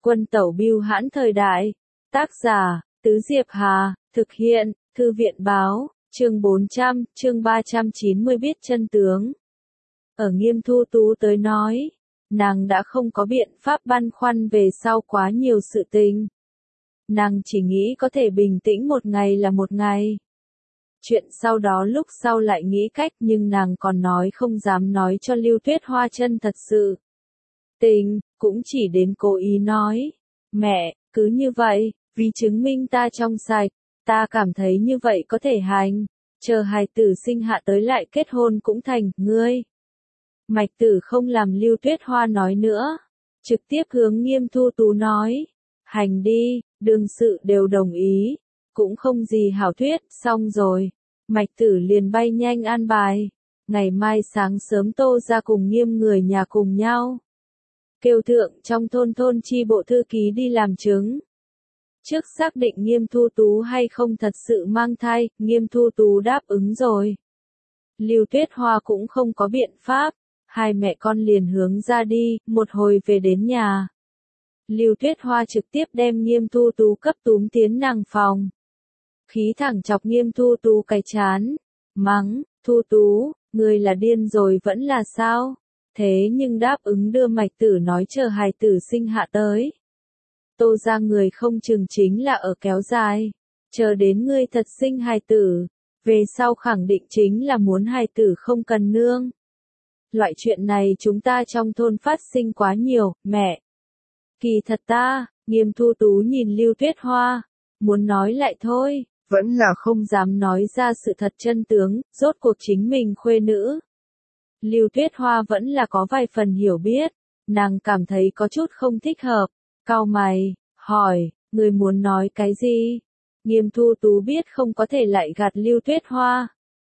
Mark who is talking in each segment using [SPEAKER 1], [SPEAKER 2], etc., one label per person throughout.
[SPEAKER 1] Quân tẩu bưu hãn thời đại. Tác giả, Tứ Diệp Hà, thực hiện, Thư viện báo, chương 400, chương 390 biết chân tướng. Ở Nghiêm Thu Tú tới nói, nàng đã không có biện pháp băn khoăn về sau quá nhiều sự tình. Nàng chỉ nghĩ có thể bình tĩnh một ngày là một ngày. Chuyện sau đó lúc sau lại nghĩ cách, nhưng nàng còn nói không dám nói cho Lưu Tuyết Hoa chân thật sự tình, cũng chỉ đến cố ý nói. Mẹ, cứ như vậy, vì chứng minh ta trong sạch, ta cảm thấy như vậy có thể hành, chờ hài tử sinh hạ tới lại kết hôn cũng thành, ngươi. Mạch Tử không làm Lưu Tuyết Hoa nói nữa, trực tiếp hướng Nghiêm Thu Tú nói, hành đi, đương sự đều đồng ý, cũng không gì hảo thuyết, xong rồi. Mạch Tử liền bay nhanh an bài, ngày mai sáng sớm Tô ra cùng Nghiêm người nhà cùng nhau. Kêu thượng trong thôn chi bộ thư ký đi làm chứng. Trước xác định Nghiêm Thu Tú hay không thật sự mang thai, Nghiêm Thu Tú đáp ứng rồi. Lưu Tuyết Hoa cũng không có biện pháp, hai mẹ con liền hướng ra đi, một hồi về đến nhà. Lưu Tuyết Hoa trực tiếp đem Nghiêm Thu Tú cấp túm tiến nàng phòng. Khí thẳng chọc Nghiêm Thu Tú cái chán, mắng, Thu Tú, ngươi là điên rồi vẫn là sao? Thế nhưng đáp ứng đưa Mạch Tử nói chờ hài tử sinh hạ tới. Tô ra người không chừng chính là ở kéo dài, chờ đến ngươi thật sinh hài tử, về sau khẳng định chính là muốn hài tử không cần nương. Loại chuyện này chúng ta trong thôn phát sinh quá nhiều, mẹ. Kỳ thật ta, Nghiêm Thu Tú nhìn Lưu Tuyết Hoa, muốn nói lại thôi, vẫn là không dám nói ra sự thật chân tướng, rốt cuộc chính mình khuê nữ. Lưu Tuyết Hoa vẫn là có vài phần hiểu biết, nàng cảm thấy có chút không thích hợp, cau mày, hỏi, người muốn nói cái gì? Nghiêm Thu Tú biết không có thể lại gạt Lưu Tuyết Hoa.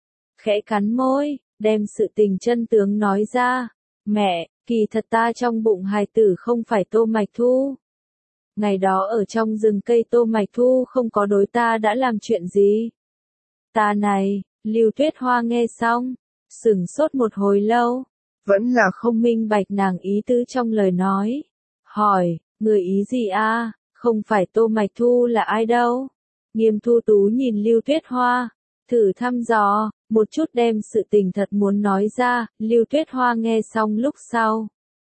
[SPEAKER 1] Khẽ cắn môi, đem sự tình chân tướng nói ra, mẹ, kỳ thật ta trong bụng hài tử không phải Tô Mạch Thu. Ngày đó ở trong rừng cây Tô Mạch Thu không có đối ta đã làm chuyện gì. Ta này, Lưu Tuyết Hoa nghe xong, sửng sốt một hồi lâu, vẫn là không minh bạch nàng ý tứ trong lời nói. Hỏi, người ý gì a? Không phải Tô Mạch Thu là ai đâu? Nghiêm Thu Tú nhìn Lưu Tuyết Hoa, thử thăm dò, một chút đem sự tình thật muốn nói ra, Lưu Tuyết Hoa nghe xong lúc sau.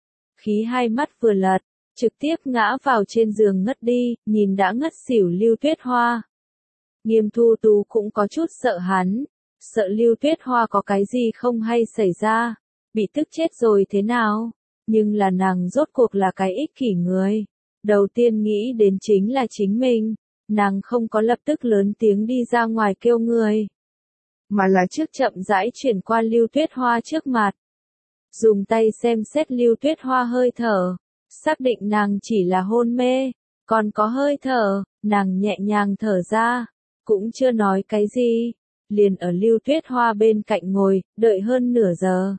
[SPEAKER 1] Khí hai mắt vừa lật, trực tiếp ngã vào trên giường ngất đi, nhìn đã ngất xỉu Lưu Tuyết Hoa. Nghiêm Thu Tú cũng có chút sợ hắn, sợ Lưu Tuyết Hoa có cái gì không hay xảy ra, bị tức chết rồi thế nào, nhưng là nàng rốt cuộc là cái ích kỷ người. Đầu tiên nghĩ đến chính là chính mình, nàng không có lập tức lớn tiếng đi ra ngoài kêu người, mà là trước chậm rãi chuyển qua Lưu Tuyết Hoa trước mặt. Dùng tay xem xét Lưu Tuyết Hoa hơi thở, xác định nàng chỉ là hôn mê, còn có hơi thở, nàng nhẹ nhàng thở ra, cũng chưa nói cái gì, liền ở Lưu Tuyết Hoa bên cạnh ngồi, đợi hơn nửa giờ.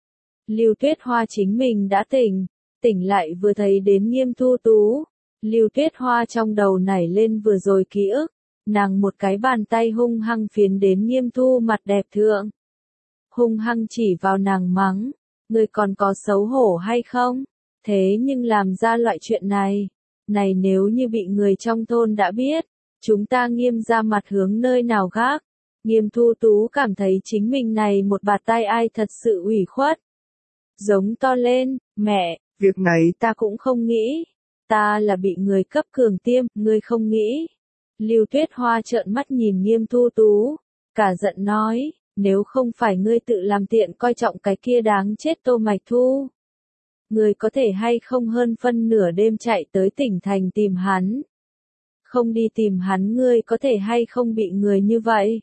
[SPEAKER 1] Lưu Tuyết Hoa chính mình đã tỉnh lại vừa thấy đến Nghiêm Thu Tú, Lưu Tuyết Hoa trong đầu nảy lên vừa rồi ký ức, nàng một cái bàn tay hung hăng phiến đến Nghiêm Thu mặt đẹp thượng. Hung hăng chỉ vào nàng mắng, ngươi còn có xấu hổ hay không? Thế nhưng làm ra loại chuyện này, nếu như bị người trong thôn đã biết, chúng ta Nghiêm ra mặt hướng nơi nào gác. Nghiêm Thu Tú cảm thấy chính mình này một bạt tai ai thật sự ủy khuất. Giống to lên, mẹ, việc này ta cũng không nghĩ. Ta là bị người cấp cường tiêm, ngươi không nghĩ. Lưu Tuyết Hoa trợn mắt nhìn Nghiêm Thu Tú, cả giận nói, nếu không phải ngươi tự làm tiện coi trọng cái kia đáng chết Tô Mạch Thu. Ngươi có thể hay không hơn phân nửa đêm chạy tới tỉnh thành tìm hắn. Không đi tìm hắn ngươi có thể hay không bị người như vậy.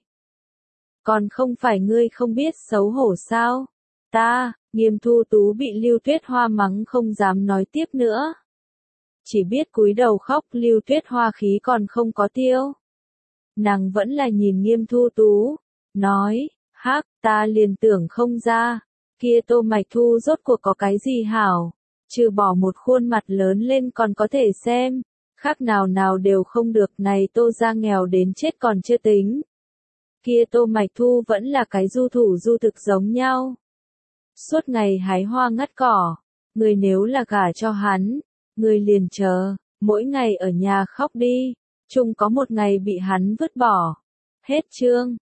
[SPEAKER 1] Còn không phải ngươi không biết xấu hổ sao? Ta, Nghiêm Thu Tú bị Lưu Tuyết Hoa mắng không dám nói tiếp nữa. Chỉ biết cúi đầu khóc, Lưu Tuyết Hoa khí còn không có tiêu. Nàng vẫn là nhìn Nghiêm Thu Tú, nói, hắc, ta liền tưởng không ra, kia Tô Mạch Thu rốt cuộc có cái gì hảo, trừ bỏ một khuôn mặt lớn lên còn có thể xem, khác nào đều không được, này Tô ra nghèo đến chết còn chưa tính. Kia Tô Mạch Thu vẫn là cái du thủ du thực giống nhau. Suốt ngày hái hoa ngắt cỏ, người nếu là gả cho hắn, người liền chờ, mỗi ngày ở nhà khóc đi, chung có một ngày bị hắn vứt bỏ. Hết chương.